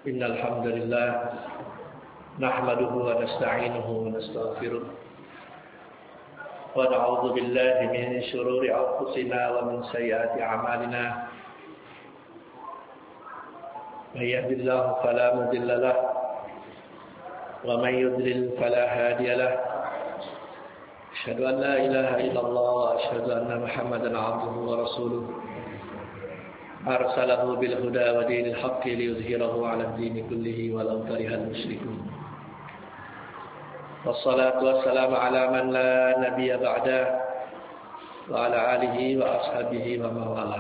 Innal hamdalillah nahmaduhu wa nasta'inuhu wa nastaghfiruh wa na'udzu billahi min shururi anfusina wa min sayyiati a'malina. May yahdihillahu fala mudilla lahu wa may yudlil fala hadiya lahu. Asyhadu an la ilaha illallah wa asyhadu anna Muhammadan 'abduhu wa rasuluh. Arsalahu bil huda wa dinil haqqi liyudhhirahu 'ala ad-dini kullihi walau karihal musyrikun. Wassalatu wassalamu ala man la nabiyya ba'da wa ala alihi wa ashabihi wa mawalah.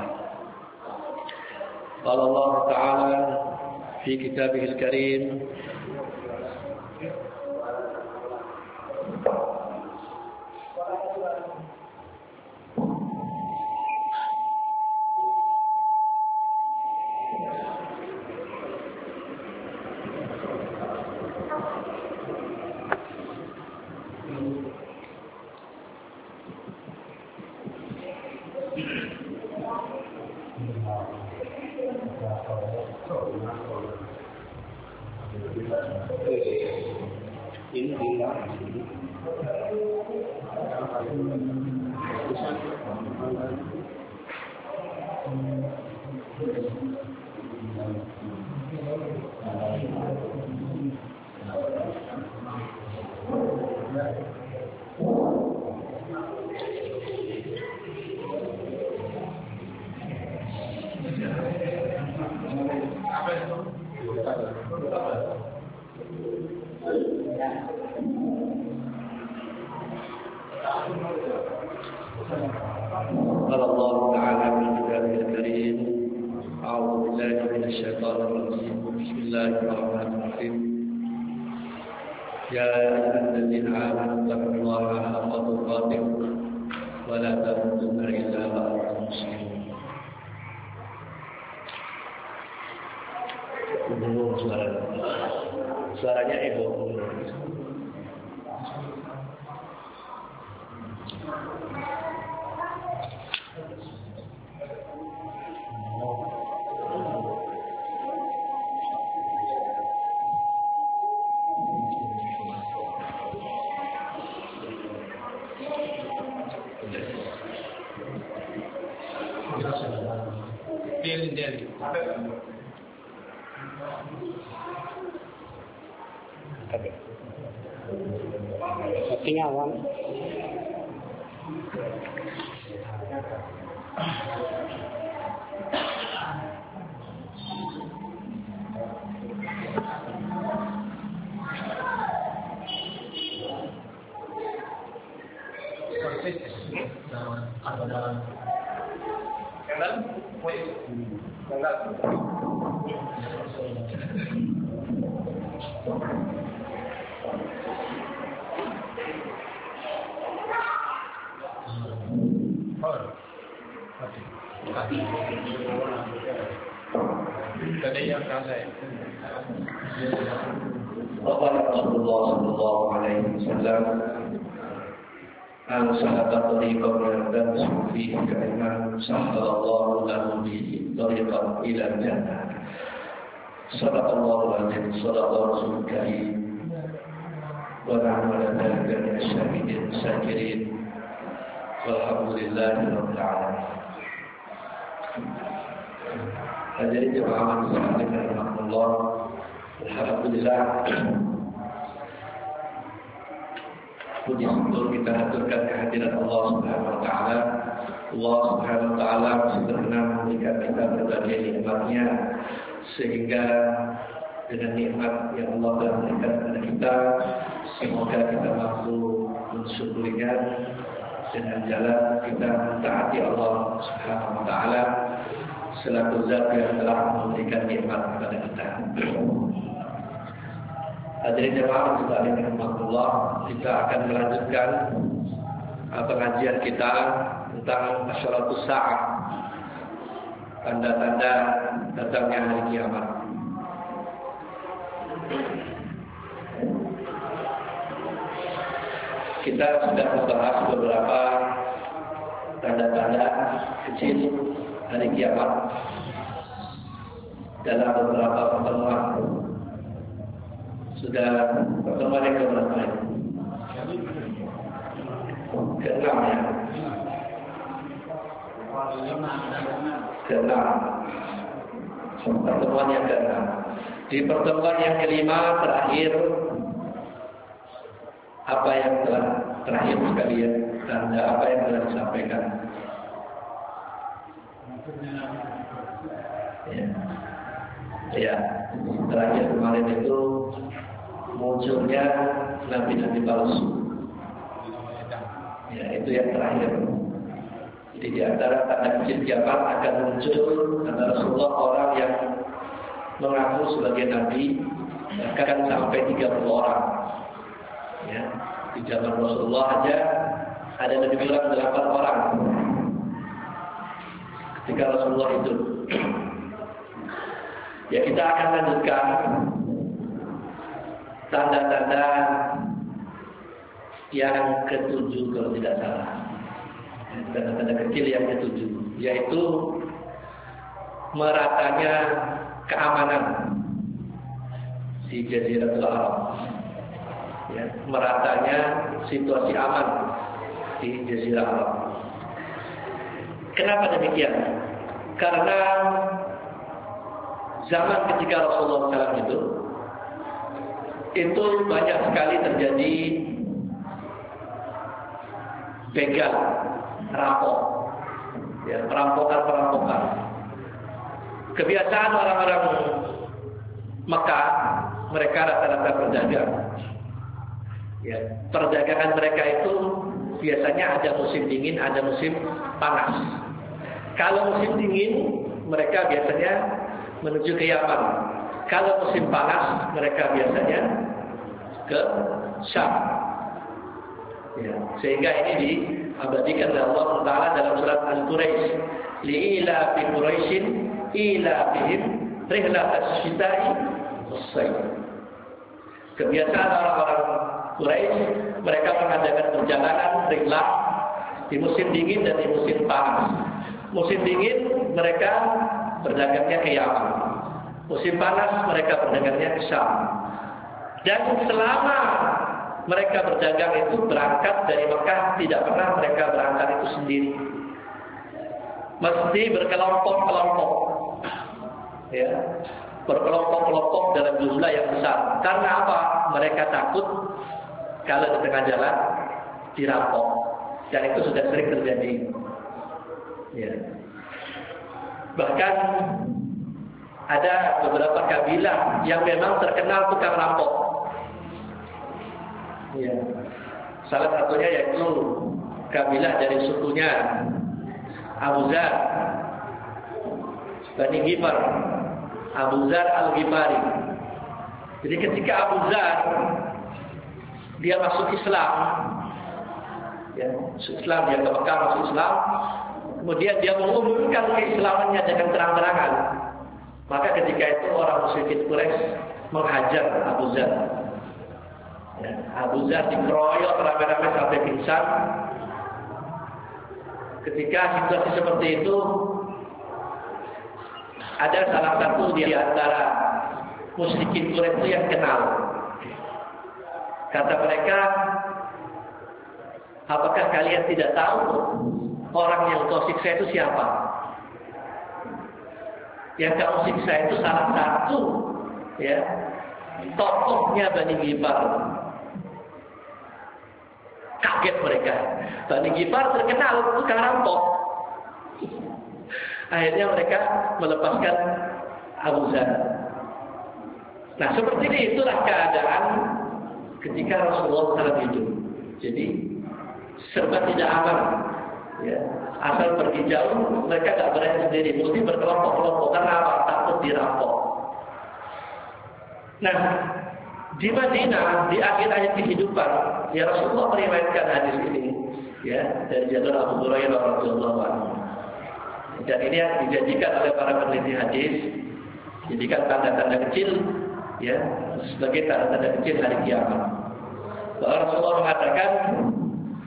Qala Allah Ta'ala fi kitabihil karim suaranya ego. Tingawan. Rasulullah sallallahu alaihi wasallam al-sahabat tariqan dan sufi kaiman sallallahu lahu bi tariqan ila jannah. Sallallahu alaihi wasallam karim wa nahnu ala dhalika min asyahidin syakirin walhamdulillahi rabbil alamin. Hadirin jemaah sekalian rahimakumullah, alhamdulillah puji syukur kita haturkan kehadiran Allah Subhanahu wa taala. Allah Subhanahu wa taala berkenan memberikan kita berbagai nikmat-Nya sehingga dengan nikmat yang Allah telah berikan kepada kita, semoga kita mampu mensyukurinya dengan jalan kita mentaati Allah Subhanahu wa taala selaku zat yang telah memberikan nikmat kepada kita. Hadirin jemaah sekalian rahimakumullah, kita akan melanjutkan pengajian kita tentang asyaratus sa'ah, tanda-tanda datangnya hari kiamat. Kita sudah membahas beberapa tanda-tanda kecil hari kiamat dalam beberapa pertemuan. Sudah pertemuan yang keberapa ini? Ke-6 ya. Ke-6. Pertemuan yang ke-6. Di pertemuan yang ke-5 terakhir, apa yang telah terakhir sekalian, tanda apa yang telah disampaikan? Ya, terakhir kemarin itu munculnya nabi-nabi palsu. Ya, itu yang terakhir. Jadi di antara tanda kecil kiamat akan muncul kata Rasulullah orang yang mengaku sebagai nabi, akan sampai 30 orang. Ya, di zaman Rasulullah aja ada lebih kurang 8 orang. Ketika Rasulullah itu, ya kita akan lanjutkan tanda-tanda yang ke-7 kalau tidak salah. Tanda-tanda kecil yang ke-7, yaitu meratanya keamanan di Jaziratul Arab. Ya, meratanya situasi aman di Jazirah Arab. Kenapa demikian? Karena zaman ketika Rasulullah SAW itu banyak sekali terjadi begal, rampok, ya, perampokan. Kebiasaan orang-orang Mekah, mereka rata-rata berdagang. Ya, perdagangan mereka itu biasanya ada musim dingin, ada musim panas. Kalau musim dingin, mereka biasanya menuju ke Yaman. Kalau musim panas, mereka biasanya ke Syam. Ya, sehingga ini diabadikan oleh Allah Taala dalam surat Al-Quraisy, li'ila fi Quraisyin ila bihim rihlatas syita'i was-sayf. Kebiasaan orang-orang Quraisy, mereka mengadakan perjalanan rihlah di musim dingin dan di musim panas. Musim dingin mereka berdagangnya ke Yaman. Musim panas mereka berdagangnya ke Syam. Dan selama mereka berdagang itu berangkat dari Mekah, tidak pernah mereka berangkat itu sendiri. Mesti berkelompok-kelompok. Ya, berkelompok-kelompok dalam jumlah yang besar. Karena apa? Mereka takut kalau di tengah jalan dirampok. Dan itu sudah sering terjadi. Ya. Bahkan ada beberapa kabilah yang memang terkenal tukang rampok. Ya. Salah satunya yaitu kabilah dari sukunya Abu Zar, Bani Ghifar, Abu Zar Al-Ghifari. Jadi ketika Abu Zar dia masuk Islam, ya, Islam dia ke Mekah masuk Islam, kemudian dia mengumumkan keislamannya dengan terang-terangan. Maka ketika itu orang musyrikin Quraisy menghajar Abu Zar. Ya, Abu Zar dikeroyok rame-rame sampai pingsan. Ketika situasi seperti itu, ada salah satu di antara musyrikin Quraisy itu yang kenal. Kata mereka, apakah kalian tidak tahu orang yang kau siksa itu siapa? Yang kamu siksa itu salah satu, ya, tokohnya Bani Ghifar. Kaget mereka. Bani Ghifar terkenal tukang rampok. Akhirnya mereka melepaskan Abu Zar. Nah, seperti itulah keadaan ketika Rasulullah SAW hidup. Jadi serba tidak aman. Ya. Asal pergi jauh, mereka tidak berani sendiri, mesti berkelompok-kelompok. Karena apa? Takut dirampok. Nah, di Madinah, di akhir-akhir kehidupan, ya Rasulullah meriwayatkan hadis ini, ya, dari jalur Abu Hurairah radhiyallahu anhu. Dan ini yang dijadikan oleh para peneliti hadis, jadikan tanda-tanda kecil, ya, sebagai tanda-tanda kecil hari kiamat. Bahwa Rasulullah mengatakan,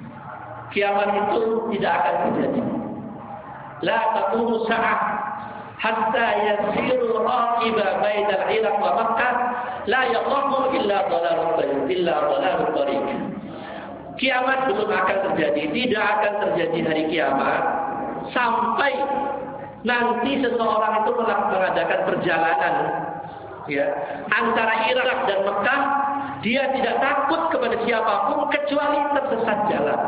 kiamat itu tidak akan terjadi. La taqumu sa'ah hatta yasiru raqiba bainal Iraq wa Makkah la yaqamu illa dhalalul tariq. Kiamat belum akan terjadi, tidak akan terjadi hari kiamat sampai nanti seseorang itu mengadakan perjalanan ya antara Irak dan Mekah, dia tidak takut kepada siapapun kecuali tersesat jalan.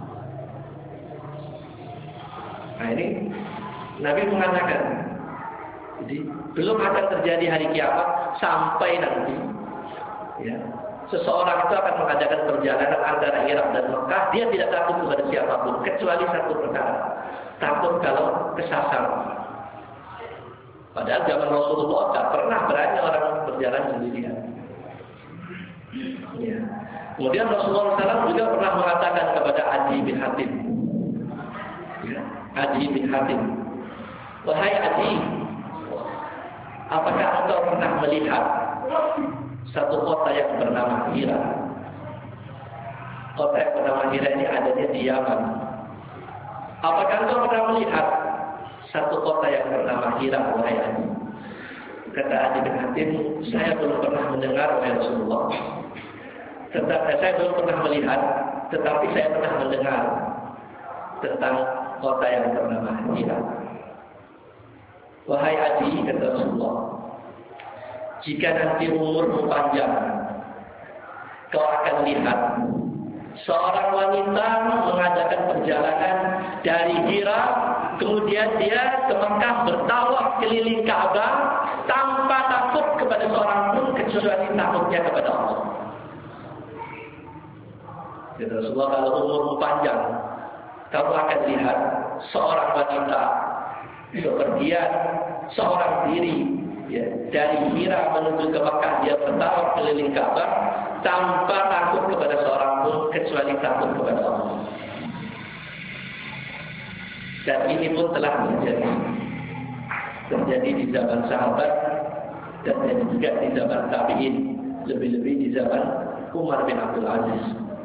Nah ini Nabi mengatakan, jadi belum akan terjadi hari kiamat sampai nanti ya seseorang itu akan mengadakan perjalanan antara Irak dan Mekah, dia tidak takut kepada siapapun kecuali satu perkara, takut kalau kesasar. Padahal zaman Rasulullah tak pernah berani orang berjalan sendirian. Ya. Kemudian Rasulullah SAW juga pernah mengatakan kepada Adi bin Hatim, ya, Adi bin Hatim, wahai Adi, apakah engkau pernah melihat satu kota yang bernama Hira? Kota yang bernama Hira ini adanya di Yaman. Apakah engkau pernah melihat satu kota yang bernama Hira, wahai Adi? Kata Adi bin Hatim, saya belum pernah mendengar, wahai Rasulullah. Saya belum pernah melihat, tetapi saya pernah mendengar tentang kota yang bernama Hira. Wahai Adi, kata Rasulullah, jika nanti umurmu panjang, kau akan lihat seorang wanita mengadakan perjalanan dari Hira, kemudian dia ke Mekah bertawaf keliling Ka'bah tanpa takut kepada seorang pun kecuali takutnya kepada Allah. Kata Rasulullah, kalau umurmu panjang, kamu akan lihat seorang wanita bepergian seorang diri ya, dari Hira menuju ke Mekah, dia bertawaf keliling Ka'bah tanpa takut kepada seorang pun kecuali takut kepada Allah. Dan ini pun telah terjadi di zaman sahabat dan juga di zaman tabi'in, lebih-lebih di zaman Umar bin Abdul Aziz.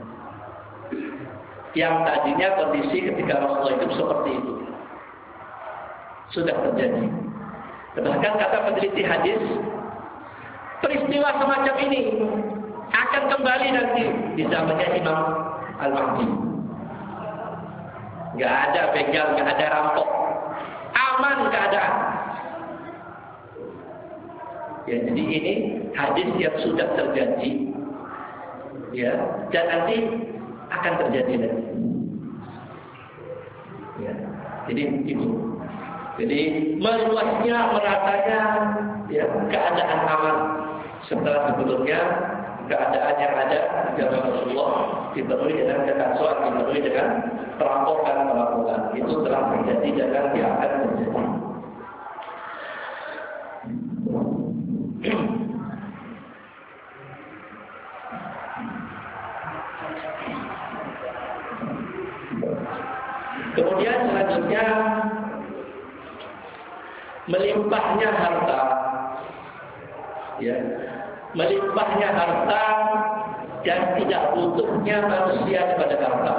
Yang tadinya kondisi ketika Rasulullah hidup seperti itu sudah terjadi. Bahkan kata peneliti hadis, peristiwa semacam ini akan kembali nanti di zamannya Imam Al-Mahdi. Gak ada begal, gak ada rampok, aman keadaan. Ya, jadi ini hadis yang sudah terjadi, ya, dan nanti akan terjadi lagi. Ya, jadi itu. Jadi meluasnya, meratanya, ya, keadaan aman setelah sebelumnya keadaan yang ada zaman Rasulullah dipenuhi dengan kekacauan, dipenuhi dengan perampokan. Itu telah terjadi dan tidak akan terjadi. Kemudian selanjutnya melimpahnya harta, ya, melimpahnya harta dan tidak butuhnya manusia kepada harta.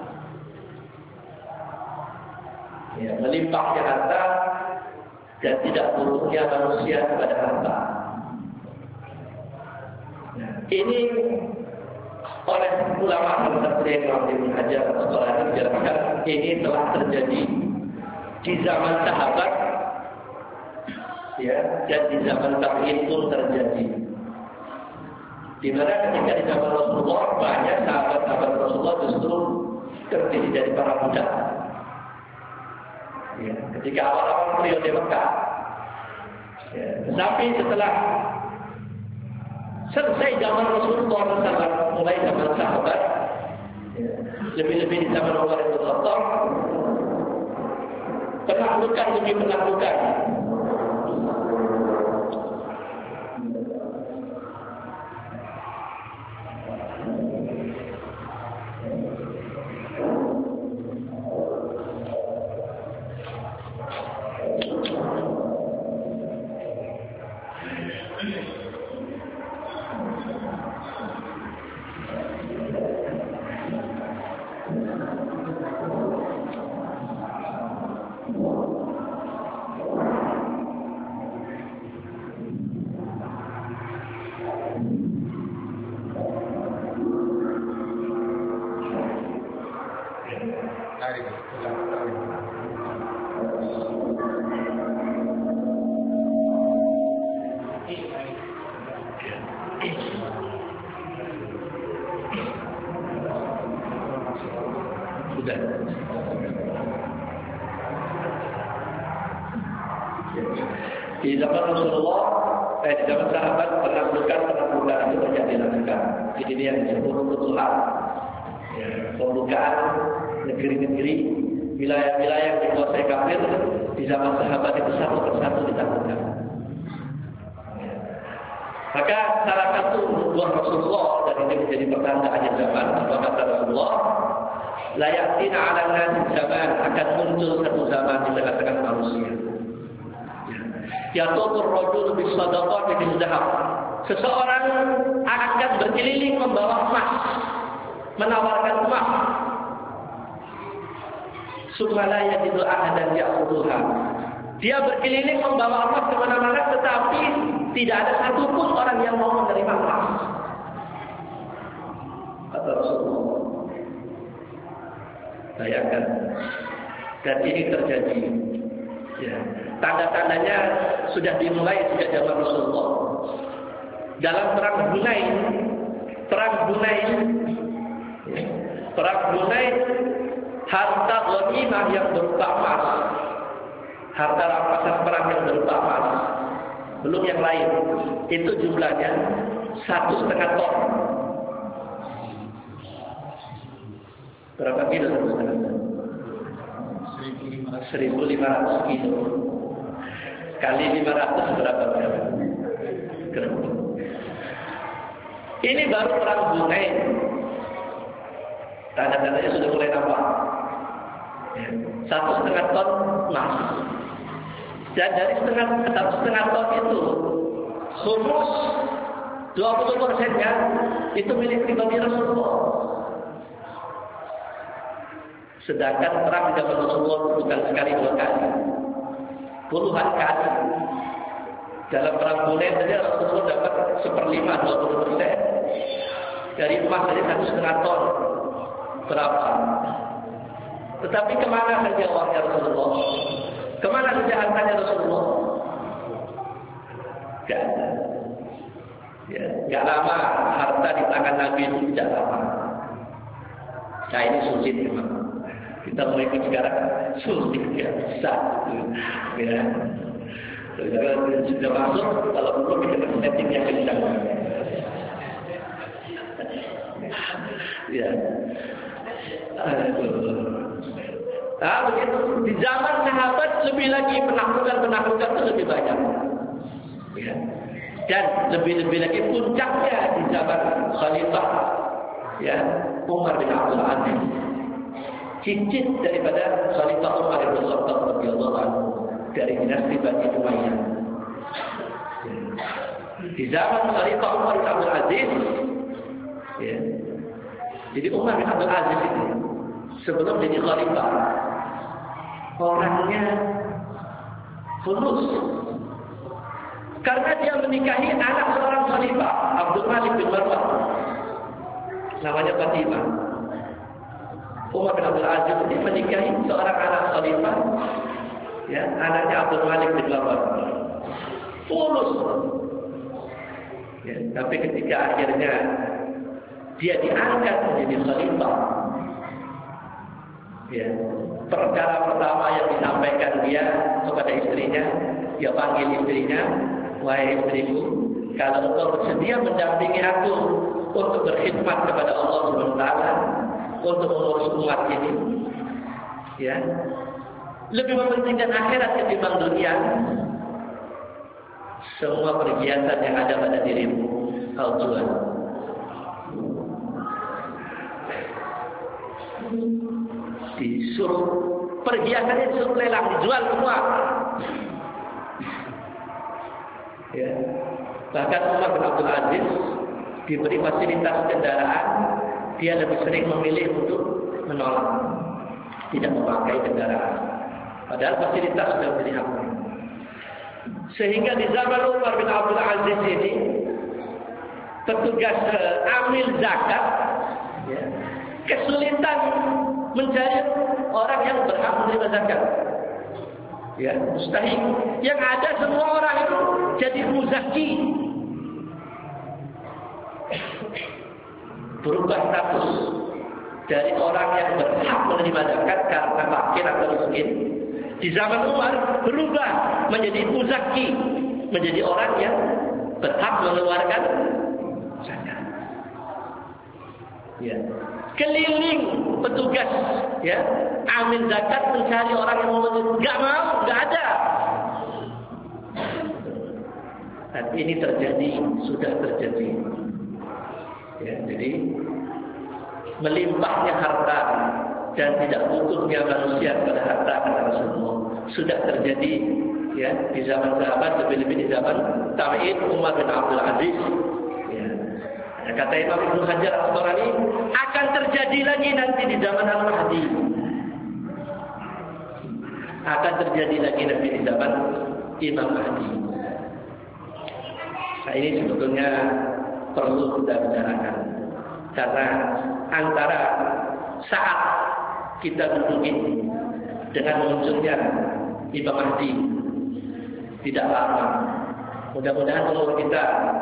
Ya, melimpahnya harta dan tidak butuhnya manusia kepada harta. Nah, ini oleh ulama seperti Imam Ibnu Hajar Al-Asqalani menjelaskan ini telah terjadi di zaman sahabat, ya, dan di zaman tabi'in pun terjadi. Di mana ketika di zaman Rasulullah banyak sahabat-sahabat Rasulullah justru terdiri dari para budak. Ya, ketika awal-awal periode Mekah, ya, tapi setelah selesai zaman Rasulullah SAW, mulai zaman sahabat, ya, lebih-lebih di zaman Umar bin Khattab, penaklukan demi penaklukan. Sudah. Di zaman Rasulullah, di zaman sahabat penaklukan itu terjadi dilakukan. Jadi dia yang disebut futuhat. Ya, pembukaan negeri-negeri, wilayah-wilayah yang dikuasai kafir di zaman sahabat itu satu persatu ditaklukkan. Maka salah satu buah Rasulullah dan ini menjadi pertanda akhir zaman. Apa kata Rasulullah? La ya'tina 'ala nasi zaman, akan muncul satu zaman di tengah-tengah manusia. Yatutur rajul bis sadaqati bil zahab. Seseorang akan berkeliling membawa emas, menawarkan emas. Sumala yajidu ahadan ya'khudhuha. Dia berkeliling membawa emas ke mana-mana, tetapi tidak ada satupun orang yang mau menerima emas. Kata Rasulullah. Bayangkan. Dan ini terjadi. Ya. Tanda-tandanya sudah dimulai sejak zaman Rasulullah. Dalam perang Hunain, harta ghanimah yang berupa emas, harta rampasan perang yang berupa emas, belum yang lain, itu jumlahnya 1,5 ton. Berapa kilo 1,5 ton? 1.500 kilo. Kali 500 berapa gram? Ini baru perang Hunain. Tanda-tandanya sudah mulai nampak. 1,5 ton emas. Dan dari 1,5 ton itu, khumus 20%-nya itu milik pribadi Rasulullah. Sedangkan perang di zaman Rasulullah bukan sekali 2 kali, puluhan kali. Dalam perang Hunain saja Rasulullah dapat 1/5, 20%. Dari emas dari 1,5 ton. Berapa? Tetapi kemana saja uangnya Rasulullah? Kemana saja hartanya Rasulullah? Gak ada. Ya, gak lama harta di tangan Nabi itu tidak lama. Nah ini sulit memang. Kita mau ikut sekarang sulit ya, susah. Ya. Sudah masuk, kalau perlu kita setting yang kencang. Ya. Nah, begitu di zaman sahabat lebih lagi penaklukan itu lebih banyak. Ya. Dan lebih lagi puncaknya di zaman Khalifah ya Umar bin Abdul Aziz. Cicit daripada Khalifah Umar bin Khattab radhiyallahu anhu dari dinasti Bani Umayyah. Di zaman Khalifah Umar bin Abdul Aziz, ya. Jadi Umar bin Abdul Aziz itu sebelum jadi Khalifah orangnya fulus karena dia menikahi anak seorang Khalifah Abdul Malik bin Marwan, namanya Fatimah. Umar bin Abdul Aziz ini menikahi seorang anak Khalifah, ya, anaknya Abdul Malik bin Marwan. Fulus. Ya, tapi ketika akhirnya dia diangkat menjadi Khalifah, ya, perkara pertama yang disampaikan dia kepada istrinya, dia panggil istrinya, wahai istriku, kalau engkau bersedia mendampingi aku untuk berkhidmat kepada Allah Subhanahu wa taala, untuk mengurus umat ini, ya, lebih mementingkan akhirat ketimbang dunia, semua perhiasan yang ada pada dirimu kau jual. Disuruh perhiasannya disuruh lelang, dijual semua. Ya. Bahkan Umar bin Abdul Aziz diberi fasilitas kendaraan, dia lebih sering memilih untuk menolak, tidak memakai kendaraan. Padahal fasilitas sudah menjadi haknya. Sehingga di zaman Umar bin Abdul Aziz ini, petugas amil zakat, ya, kesulitan mencari orang yang berhak menerima zakat. Ya, mustahil. Yang ada semua orang itu jadi muzaki. Berubah status. dari orang yang berhak menerima zakat karena fakir atau miskin. Di zaman Umar berubah menjadi muzaki, menjadi orang yang berhak mengeluarkan zakat. Ya. Keliling petugas, ya, amil zakat mencari orang yang mau, nggak mau, nggak ada. Dan ini terjadi, sudah terjadi. Ya, jadi melimpahnya harta dan tidak butuhnya manusia pada harta kata Rasulullah sudah terjadi, ya, di zaman sahabat, lebih-lebih di zaman tabi'in Umar bin Abdul Aziz. Ya. Kata Imam Ibnu Hajar Al-Asqalani akan terjadi lagi nanti di zaman Al-Mahdi. Akan terjadi lagi nanti di zaman Imam Mahdi. Nah, ini sebetulnya perlu kita bicarakan. Karena antara saat kita duduk ini dengan munculnya Imam Mahdi tidak lama. Mudah-mudahan umur kita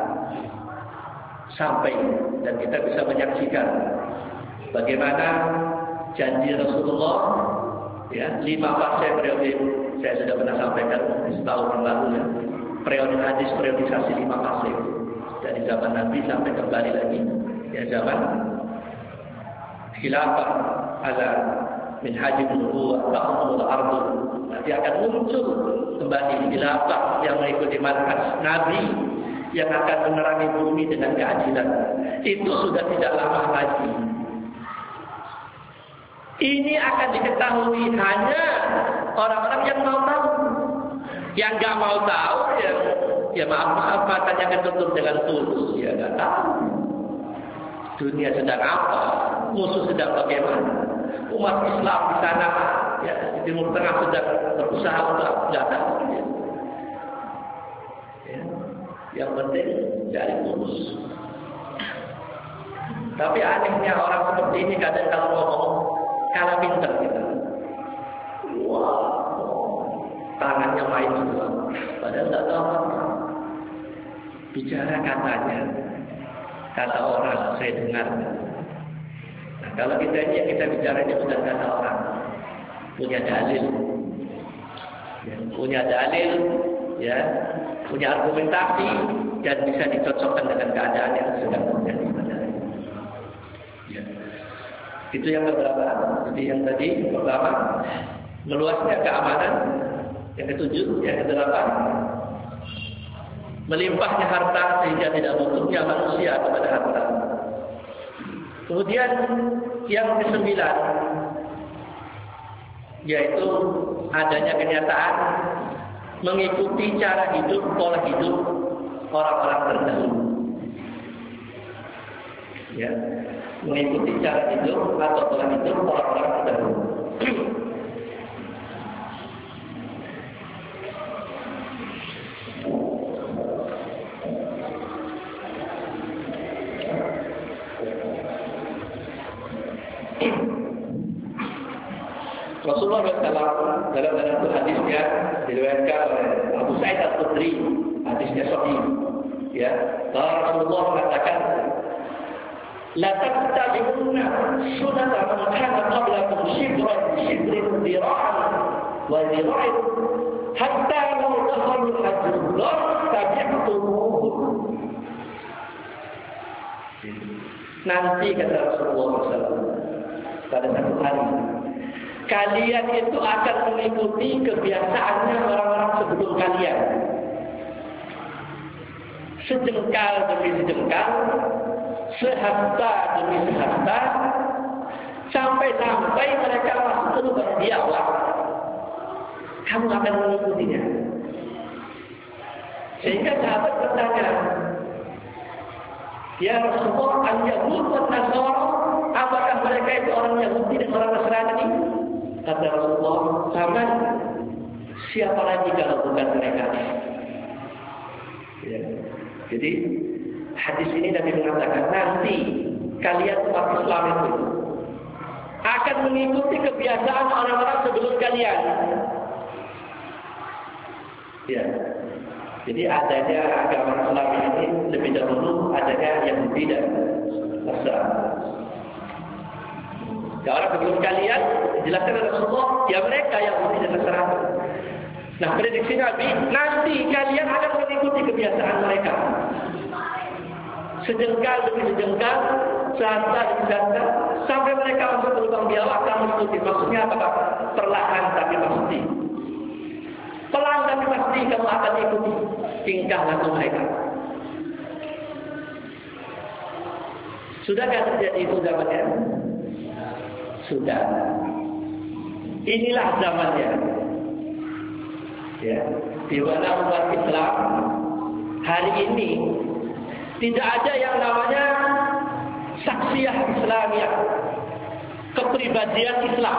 sampai dan kita bisa menyaksikan bagaimana janji Rasulullah, ya, 5 fase periode. Saya sudah pernah sampaikan setahun yang lalu, ya, periode hadis, periodisasi 5 fase dari zaman Nabi sampai kembali lagi, ya, zaman khilafah ala minhajul nubuwah ta'umul ardu. Nanti akan muncul kembali khilafah yang mengikuti manhaj Nabi yang akan menerangi bumi dengan keadilan. Itu sudah tidak lama lagi. Ini akan diketahui hanya orang-orang yang mau tahu. Yang nggak mau tahu, ya maaf, matanya ketutup dengan tulus, ya nggak tahu. Dunia sedang apa? Musuh sedang bagaimana? Umat Islam di sana, ya, di Timur Tengah sedang berusaha untuk nggak tahu. Ya. Yang penting cari lurus. Tapi anehnya orang seperti ini kadang kalau ngomong kalah pinter kita. Wah, tangannya main semua. Padahal nggak tahu apa. Bicara katanya, kata orang saya dengar. Nah, kalau kita ini yang kita bicara ini bukan kata orang, punya dalil, ya, punya dalil, ya, punya argumentasi dan bisa dicocokkan dengan keadaan yang sedang terjadi pada hari ini. Ya. Itu yang beberapa. Jadi yang tadi pertama, meluasnya keamanan. Yang ketujuh, yang kedelapan, melimpahnya harta sehingga tidak butuhnya manusia kepada harta. Kemudian yang kesembilan, yaitu adanya kenyataan mengikuti cara hidup, pola hidup orang-orang terdahulu. Ya, mengikuti cara hidup atau pola hidup orang-orang terdahulu. Rasulullah SAW dalam satu hadisnya diriwayatkan oleh Abu Sa'id Al-Khudri, hadisnya sahih, ya, Rasulullah mengatakan, la tattabi'unna sunata man kana qablakum shibran dira'an wa dira'in hatta law dakhalu al-hajr tabi'tumuhu. Nanti kata Rasulullah SAW pada satu hari, kalian itu akan mengikuti kebiasaannya orang-orang sebelum kalian. Sejengkal demi sejengkal, sehasta demi sehasta, sampai-sampai mereka masuk ke lubang biawak. Kamu akan mengikutinya. Sehingga sahabat bertanya, ya Rasulullah, al-Yahud dan Nasara, apakah mereka itu orang Yahudi dan orang Nasrani? Kata Rasulullah, sama. Siapa lagi kalau bukan mereka? Ya. Jadi hadis ini Nabi mengatakan, nanti kalian umat Islam itu akan mengikuti kebiasaan orang-orang sebelum kalian. Ya. Jadi adanya agama Islam ini lebih dahulu adanya Yahudi dan Nasrani. Ya orang sebelum kalian dijelaskan oleh Rasulullah, ya mereka yang tidak terserah. Nah, prediksi Nabi, nanti kalian akan mengikuti kebiasaan mereka. Sejengkal demi sejengkal, sehasta demi sehasta, sampai mereka masuk ke lubang biawak, kamu ikuti. Maksudnya apa, Pak? Perlahan tapi pasti. Pelan tapi pasti kamu akan ikuti tingkah laku mereka. Sudahkah terjadi itu zamannya? Sudah. Inilah zamannya. Ya, di mana umat Islam hari ini tidak ada yang namanya saksiyah Islamiyah, kepribadian Islam.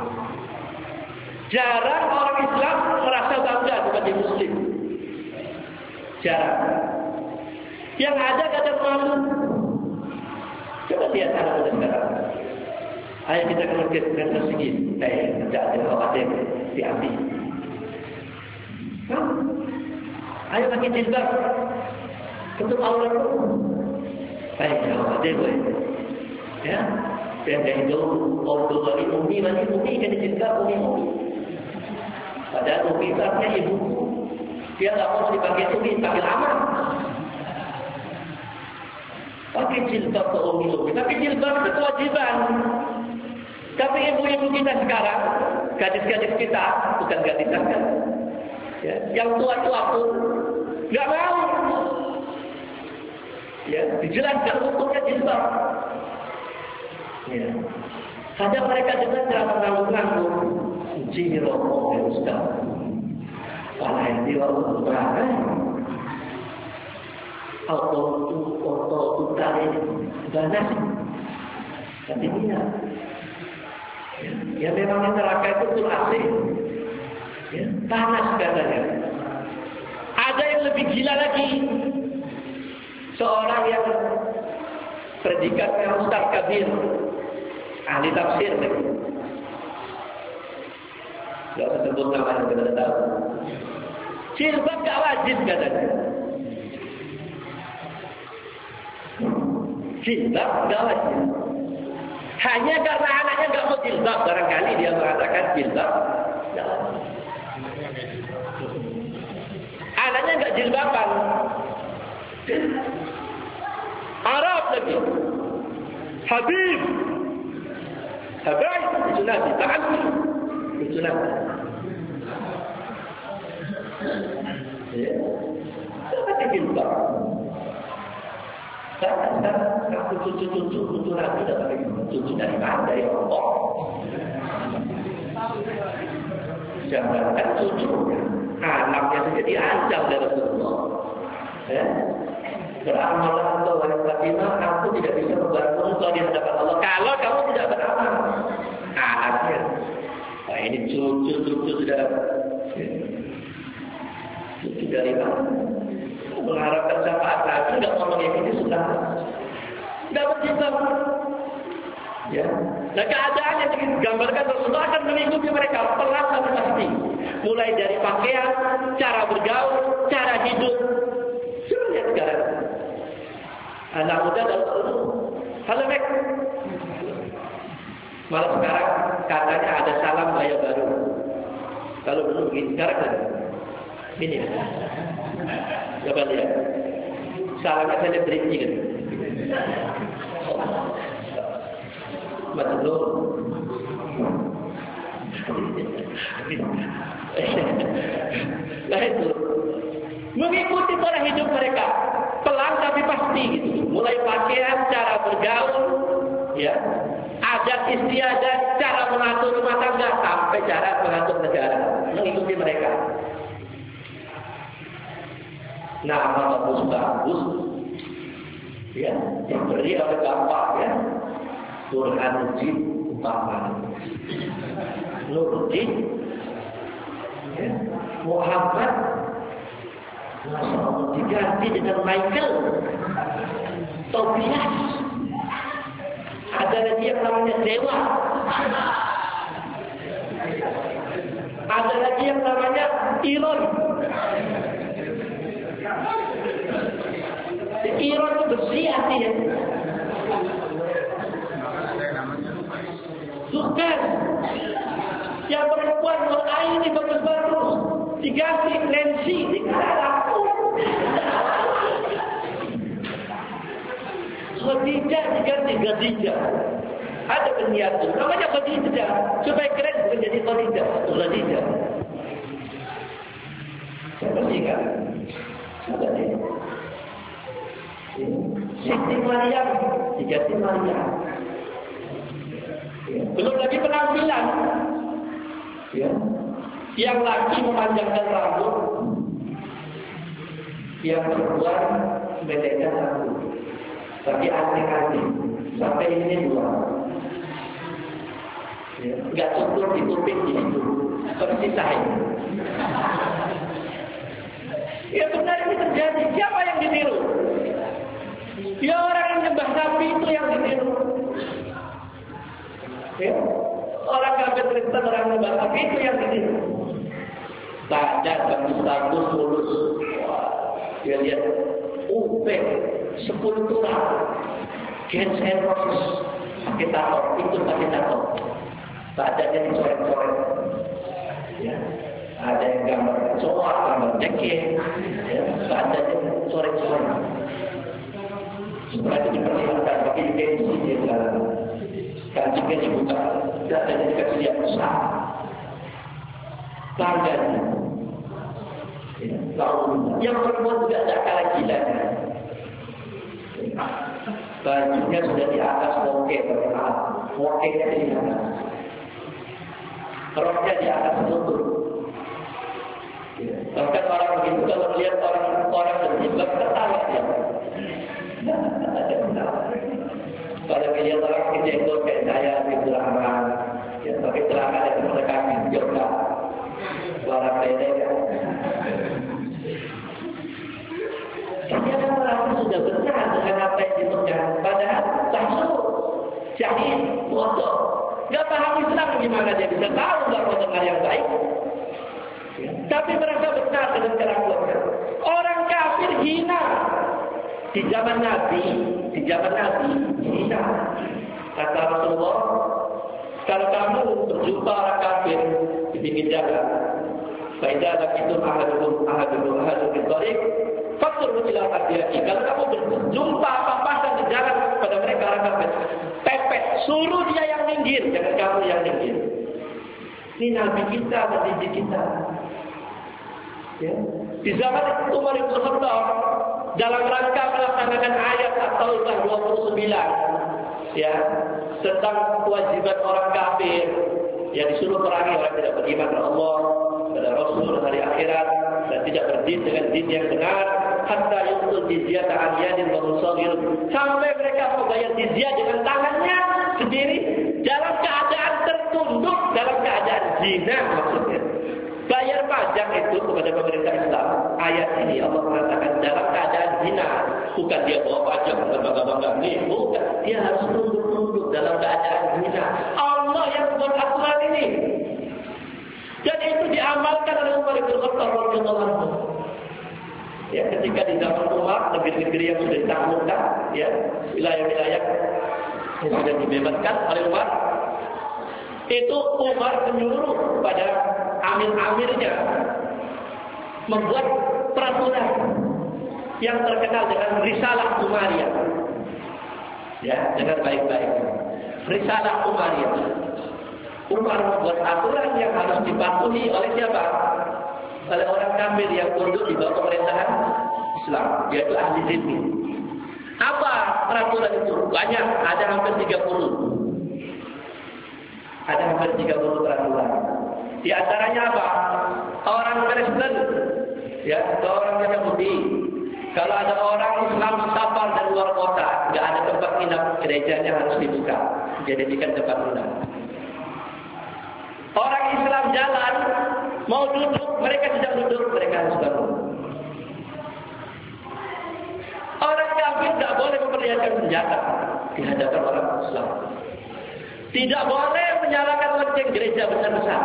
Jarang orang Islam merasa bangga sebagai Muslim. Jarang. Yang ada kadang malu. Coba lihat anak muda sekarang. Ayo kita ke masjid dan tersegi. Tidak ada khawatir diambil. Ayo pakai jilbab. Tutup aurat. Ayo khawatir gue. Ya. Dan itu orang dari umi kan jilbab umi. Padahal umi artinya ibu. Dia tak mau dipakai umi, pakai lama. Pakai jilbab ke umi. Tapi jilbab itu kewajiban. Tapi ibu-ibu kita sekarang, gadis-gadis kita, bukan gadis kan, ya, yang tua-tua pun nggak mau. Ya, dijelaskan hukumnya jilbab. Ya. Kadang mereka juga jangan menanggung-nanggung. Jirok ya Ustaz. Kalau yang diwakil berapa? Auto utari ganas. Tapi tidak. Ya memang neraka itu tuh asing. Ya, panas katanya. Ada yang lebih gila lagi. Seorang yang predikatnya Ustaz Kabir, ahli tafsir. Tidak usah sebut namanya, kita tahu. Jilbab gak wajib katanya. Jilbab gak wajib. Hanya karena anaknya gak mau jilbab, barangkali dia mengatakan jilbab gak wajib. Anaknya gak jilbaban. Arab lagi. Habib. Habib itu Nabi. Ta'antu. Itu Nabi. Ya. Pakai jilbab. Aku cucu Nabi dah pakai cucu dari mana ya Allah. Jangankan cucunya, anaknya saja diancam oleh Rasulullah. Ya. Beramallah engkau wahai Fatimah, aku tidak bisa membantu engkau di hadapan Allah kalau kamu tidak beramal. Anaknya, nah ini cucu sudah. Cucu dari mana? Mengharapkan syafaat lagi, tidak mau mengikuti sunnah. Tidak berjilbab. Ya. Nah keadaan yang digambarkan Rasulullah akan mengikuti mereka pelan tapi pasti. Mulai dari pakaian, cara bergaul, cara hidup. Coba lihat sekarang. Anak muda dan halo Mek. Malah sekarang katanya ada salam gaya baru. Kalau dulu begini, sekarang kan ini. Coba lihat. Salamnya selebriti kan. Betul. Nah itu mengikuti pola hidup mereka pelan tapi pasti gitu. Mulai pakaian, cara bergaul, ya, adat istiadat, cara mengatur rumah tangga sampai cara mengatur negara, mengikuti mereka. Nah, bagus, ya, diberi oleh Bapak ya. Burhanuddin umpama Nuruddin ya. Muhammad diganti dengan Michael Tobias. Ada lagi yang namanya Dewa. Ada lagi yang namanya Iron. Iron itu bersih artinya. Sukses. Yang perempuan ini bagus-bagus, diganti Nancy, diganti Khadijah, diganti Khadijah. Ada peniatun, namanya Khadijah, supaya keren bukan jadi Khadijah, Khadijah. Siapa sih kan? Siapa sih? Siti Maryam, diganti Maryam. Belum lagi penampilan. Ya. Yang laki memanjangkan rambut, yang perempuan mendekkan rambut. Tapi aneh-aneh, sampai ini dua. Ya. Gak cukup ditupin di situ, tersisain. Ya benar ini terjadi. Siapa yang ditiru? Ya orang yang nyembah sapi itu yang ditiru. Ya. Orang kafir Kristen, orang nyembah sapi itu yang ditiru. Badan bagus-bagus mulus. Dia lihat upek 10 tulang. Gens and Roses pakai tato, itu pakai tato. Badannya dicoret-coret. Ya. Ada yang gambar cowok, gambar cekik, ya. Badannya coret-coret. Setelah itu diperlihatkan pakai pensi dia jalan. Kancingnya dibuka, dadanya dikasih lihat besar. Tangannya. Lalu yang perempuan juga tidak kalah gilanya. Bajunya sudah di atas moke terkenal. Mokenya di atas. Roknya di atas lutut. Bahkan orang begitu kalau melihat orang berjilbab tertawa dia. Kalau melihat orang kejenggot kayak saya Abdul Rahman, ya pakai celana yang mendekati juga, suara pendek. Dia kan merasa sudah benar dengan apa yang dipegang. Padahal tahu, jahil, bodoh, nggak paham Islam gimana dia bisa tahu nggak mau dengar yang baik. Tapi merasa benar dengan keraguannya. Orang kafir hina. Di zaman Nabi hina. Kata Rasulullah, kalau kamu berjumpa orang kafir di pinggir jalan, faidah lakitum ahadun bidzalik, faktur ila qadiyati. Kalau kamu berjumpa apa-apa di jalan pada mereka orang kafir, pepet, suruh dia yang minggir, jangan kamu yang minggir. Ini Nabi kita, mendidik kita. Ya. Di zaman Umar bin Khattab dalam rangka melaksanakan ayat At-Taubah 29 ya, tentang kewajiban orang kafir yang disuruh perangi orang tidak beriman kepada Allah, kepada Rasul, hari akhirat, dan tidak berdin dengan din yang benar, hatta yu'tul jizyata an yadin wa hum saghirun, sampai mereka membayar jizyah dengan tangannya sendiri dalam keadaan tertunduk, dalam keadaan zina maksudnya. Bayar pajak itu kepada pemerintah Islam. Ayat ini Allah mengatakan dalam keadaan zina. Bukan dia bawa pajak berbangga-bangga. Bukan. Dia harus tunduk-tunduk dalam keadaan zina. Allah yang buat aturan ini. Dan itu diamalkan oleh Umar bin Khattab radhiyallahu anhu. Ya, ketika di zaman Umar, negeri-negeri yang sudah ditaklukkan, ya, wilayah-wilayah yang sudah dibebaskan oleh Umar, itu Umar menyuruh pada amir-amirnya membuat peraturan yang terkenal dengan Risalah Umariyah. Ya, dengar baik-baik. Risalah Umariyah. Umar membuat aturan yang harus dipatuhi oleh siapa? Oleh orang kafir yang tunduk di bawah pemerintahan Islam, yaitu ahli zimmi. Apa peraturan itu? Banyak, ada hampir 30. Ada hampir 30 peraturan. Di antaranya apa? Orang Kristen, ya, atau orang Yahudi. Kalau ada orang Islam safar dari luar kota, nggak ada tempat nginap, gerejanya harus dibuka, dijadikan tempat nginap. Orang Islam jalan, mau duduk, mereka tidak duduk, mereka harus bangun. Orang kafir tidak boleh memperlihatkan senjata di hadapan orang Islam. Tidak boleh menyalakan lonceng gereja besar-besar.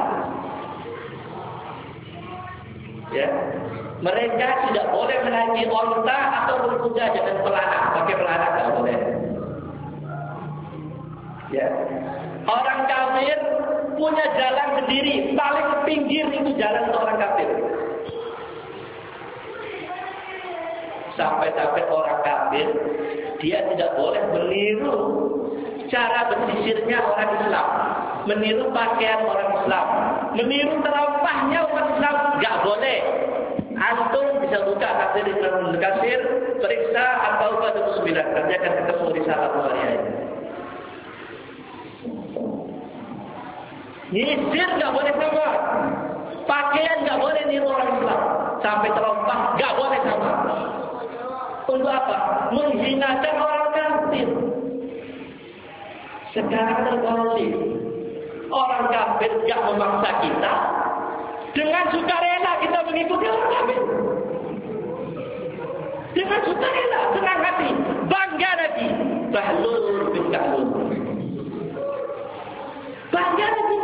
Ya, mereka tidak boleh menaiki onta atau berkuda dengan pelana, pakai pelana tidak boleh. Ya, orang kafir punya jalan sendiri. Paling pinggir itu jalan orang kafir. Sampai-sampai orang kafir, dia tidak boleh meniru cara bersisirnya orang Islam, meniru pakaian orang Islam, meniru terompahnya umat Islam, nggak boleh. Antum bisa buka tafsir Ibnu Katsir, periksa atau pada 9, nanti akan ketemu di salah Bukhari ini. Nyisir nggak boleh sama, pakaian nggak boleh niru orang Islam, sampai terompah nggak boleh sama. Untuk apa? Menghinakan orang kafir. Sekarang terbalik. Orang kafir tidak memaksa kita. Dengan sukarela kita mengikuti orang kafir. Dengan sukarela, senang hati, bangga lagi. Bahlul bin Bahlul. Bangga lagi.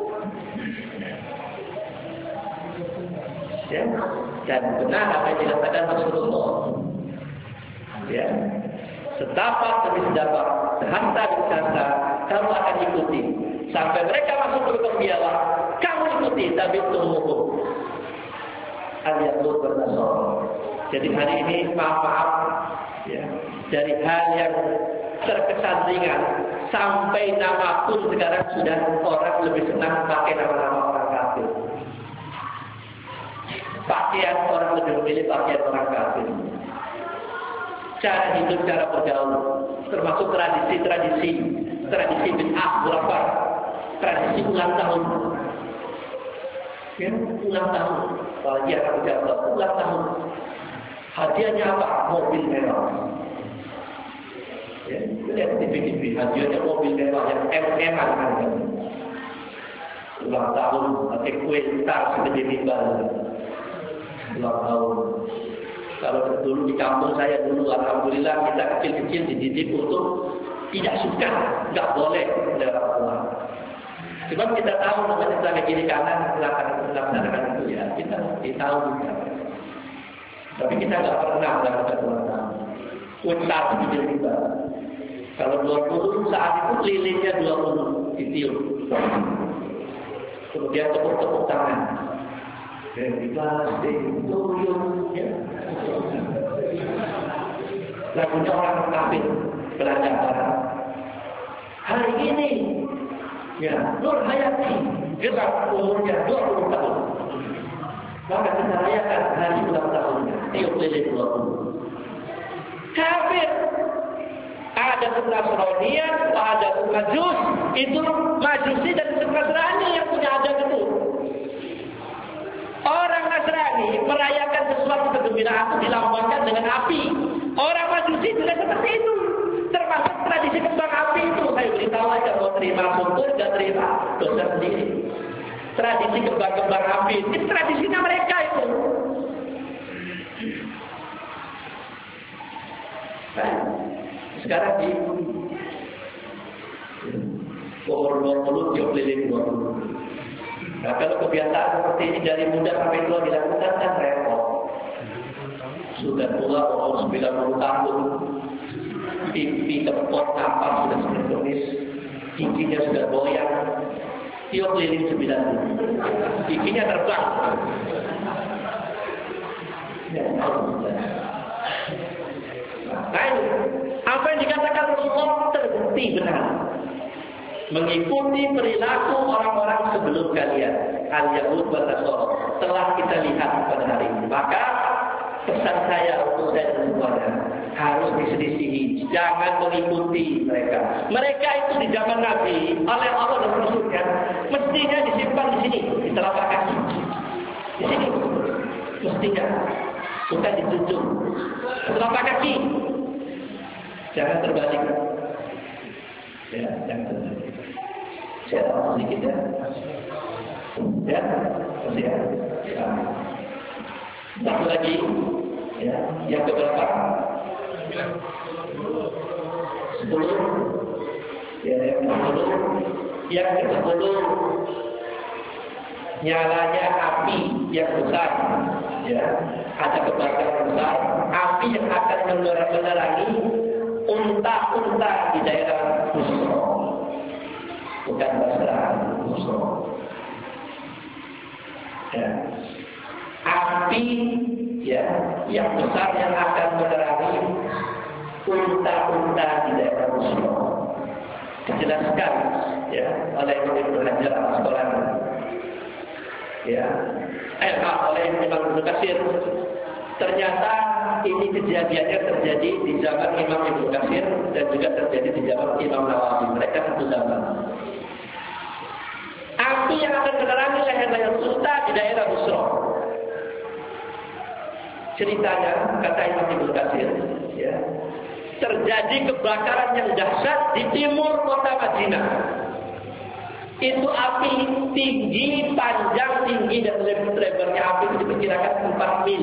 Ya. Dan benar apa yang dikatakan Rasulullah. Ya, setapak demi setapak, sehasta demi sehasta, kamu akan ikuti sampai mereka masuk ke lubang biawak. Kamu ikuti, tapi tunggu. Al-Yahud bernasor. Jadi hari ini maaf, ya, dari hal yang terkesan ringan sampai nama pun sekarang sudah orang lebih senang pakai nama-nama orang kafir. Pakaian orang lebih memilih pakaian orang kafir. Cara hidup, cara bergaul, termasuk tradisi bid'ah, khurafat, tradisi ulang tahun. Ya, ulang tahun. Apalagi anak pejabat, ulang tahun. Hadiahnya apa? Mobil mewah. Ya, lihat TV, hadiahnya mobil mewah yang M-an kan. Ulang tahun, pakai kue tar segede mimbar. Ulang tahun. Kalau dulu di kampung saya dulu, alhamdulillah kita kecil-kecil dididik untuk tidak suka, nggak boleh oleh orang tua. Sebab kita tahu namanya sampai kiri kanan melaksanakan itu ya, kita tahu juga. Tapi kita nggak pernah melakukan ulang tahun. Utar kecil kita. Kalau 20 saat itu lilinnya 20 ditiup. Kemudian tepuk-tepuk tangan. Happy birthday to you. Lagunya orang kafir pelajaran. Hari ini, ya, Nur Hayati, kita umurnya 20 tahun. Maka kita rayakan hari ulang tahunnya. Tiup lilin 20. Kafir. Ada Nasranian, ada Majus. Itu Majusi dan Nasrani yang punya adat itu. Orang Nasrani merayakan sesuatu kegembiraan itu dilambangkan dengan api. Orang Majusi juga seperti itu. Termasuk tradisi kembang api itu. Saya beritahu aja, mau terima syukur, gak terima dosa sendiri. Tradisi kembang api, itu tradisinya mereka itu. Nah, sekarang di umur 20, tiup lilin 20. Nah, kalau kebiasaan seperti ini dari muda sampai tua dilakukan kan repot. Sudah tua umur 90 tahun, pipi kempot napas sudah semedonis, giginya sudah goyang, tiup lilin 9, giginya terbang. Ya, nah, ini apa yang dikatakan Rasulullah terbukti benar. Mengikuti perilaku orang-orang sebelum kalian, Al-Yahud wal Nasara, telah kita lihat pada hari ini. Maka pesan saya untuk saya dan semuanya harus diselisihi, jangan mengikuti mereka. Mereka itu di zaman Nabi oleh Allah dan Rasulnya mestinya disimpan di sini, di telapak kaki, di sini mestinya, bukan dijunjung telapak kaki. Jangan terbalik. Ya, jangan terbalik. Saya tahu sedikit ya. Ya, masih ya. Satu lagi, ya, yang keberapa? 10. Ya, yang ke-10. Yang ke-10, nyalanya api yang besar. Ya, ada kebakaran besar. Api yang akan menerangi unta-unta di daerah Busra. Bukan Basra, Busra. Ya. Api ya yang besar yang akan menerangi unta-unta di daerah Busra. Dijelaskan ya oleh Ibnu Hajar Al-Asqalani. Ya. Oleh Imam Ibnu Katsir. Ternyata ini kejadiannya terjadi di zaman Imam Ibnu Katsir dan juga terjadi di zaman Imam Nawawi. Mereka satu zaman. Api yang akan menerangi leher-leher unta di daerah Busra. Ceritanya kata Imam Ibnu Katsir, ya, terjadi kebakaran yang dahsyat di timur kota Madinah. Itu api tinggi, panjang, tinggi dan lebarnya api itu diperkirakan 4 mil.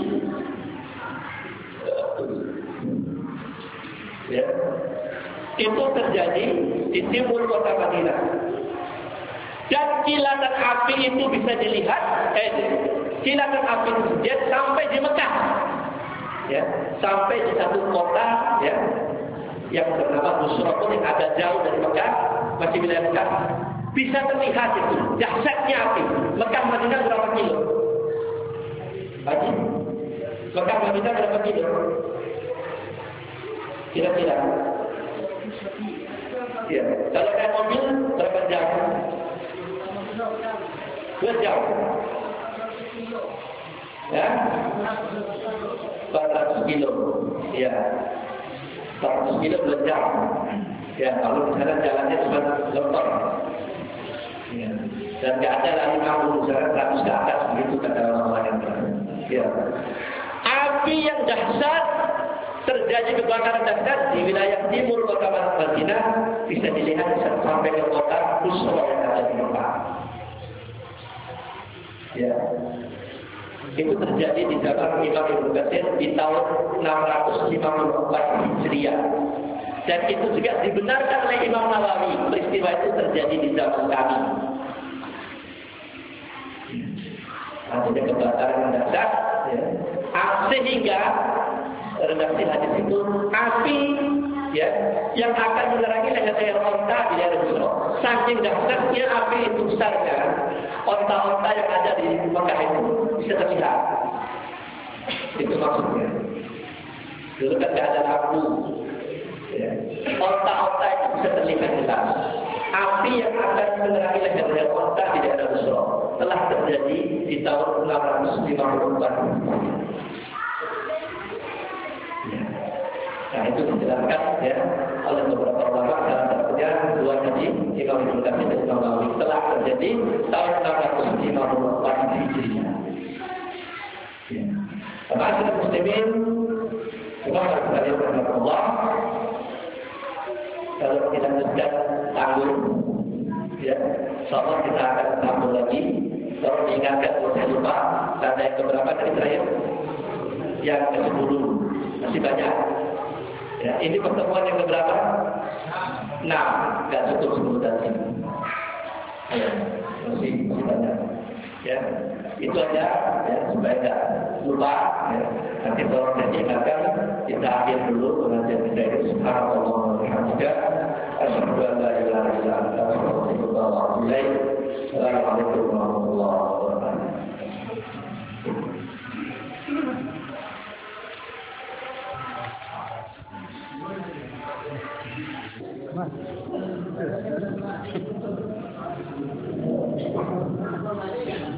Ya. Itu terjadi di timur kota Madinah. Dan kilatan api itu bisa dilihat, kilatan api itu sampai di Mekah. Ya, sampai di satu kota ya yang bernama Busra pun yang agak jauh dari Mekah, masih wilayah Mekah. Bisa terlihat itu dahsyatnya api. Mekah Madinah berapa kilo? Haji. Mekah Madinah berapa kilo? Kira-kira. Ya, kalau naik mobil berapa jam? 2 jam. Ya, 400 kilo. Ya, 400 kilo 2 jam. Ya, kalau misalnya jalannya cuma lemper. Ya. Dan nggak ada lagi kampung misalnya 100 ke atas begitu kata orang-orang yang terakhir. Ya. Api yang dahsyat terjadi kebakaran dahsyat di wilayah timur kota Madinah bisa dilihat sampai ke kota Busra yang ada di Mekah. Ya. Itu terjadi di zaman Imam Ibnu Katsir di tahun 654 Hijriah. Dan itu juga dibenarkan oleh Imam Nawawi. Peristiwa itu terjadi di zaman kami. Ada kebakaran yang dahsyat, ya. Sehingga redaksi hadis itu api ya yang akan menerangi leher onta di daerah Busra. Saking dahsyatnya api itu besarnya, onta-onta yang ada di Mekah itu bisa terlihat. Itu maksudnya. Dulu kan tidak ada lampu. Ya. Onta-onta itu bisa terlihat jelas. Api yang akan menerangi leher onta di daerah Busra telah terjadi di tahun 654. Nah itu dijelaskan ya oleh beberapa ulama, salah satunya dua tadi Imam Ibnu Katsir dan Imam Nawawi, telah terjadi tahun 654 Hijriah. Ya. Masyarakat muslimin, semua sekalian berdoa. Kalau kita sudah tangguh, ya, insyaallah kita akan tangguh lagi. Kalau diingatkan kalau saya lupa, tanda yang keberapa tadi terakhir? Yang ke-10, masih banyak. Ya, ini pertemuan yang keberapa? 6, nggak cukup 10 tadi. Ya, masih banyak. Ya, itu aja ya, supaya nggak lupa. Ya. Nanti kalau saya diingatkan, kita akhir dulu pengajian kita ini. Subhanallah wa bihamdihi, asyhadu an la ilaha illa anta, astaghfiruka wa atubu ilaik. Assalamualaikum warahmatullahi wabarakatuh. Mas.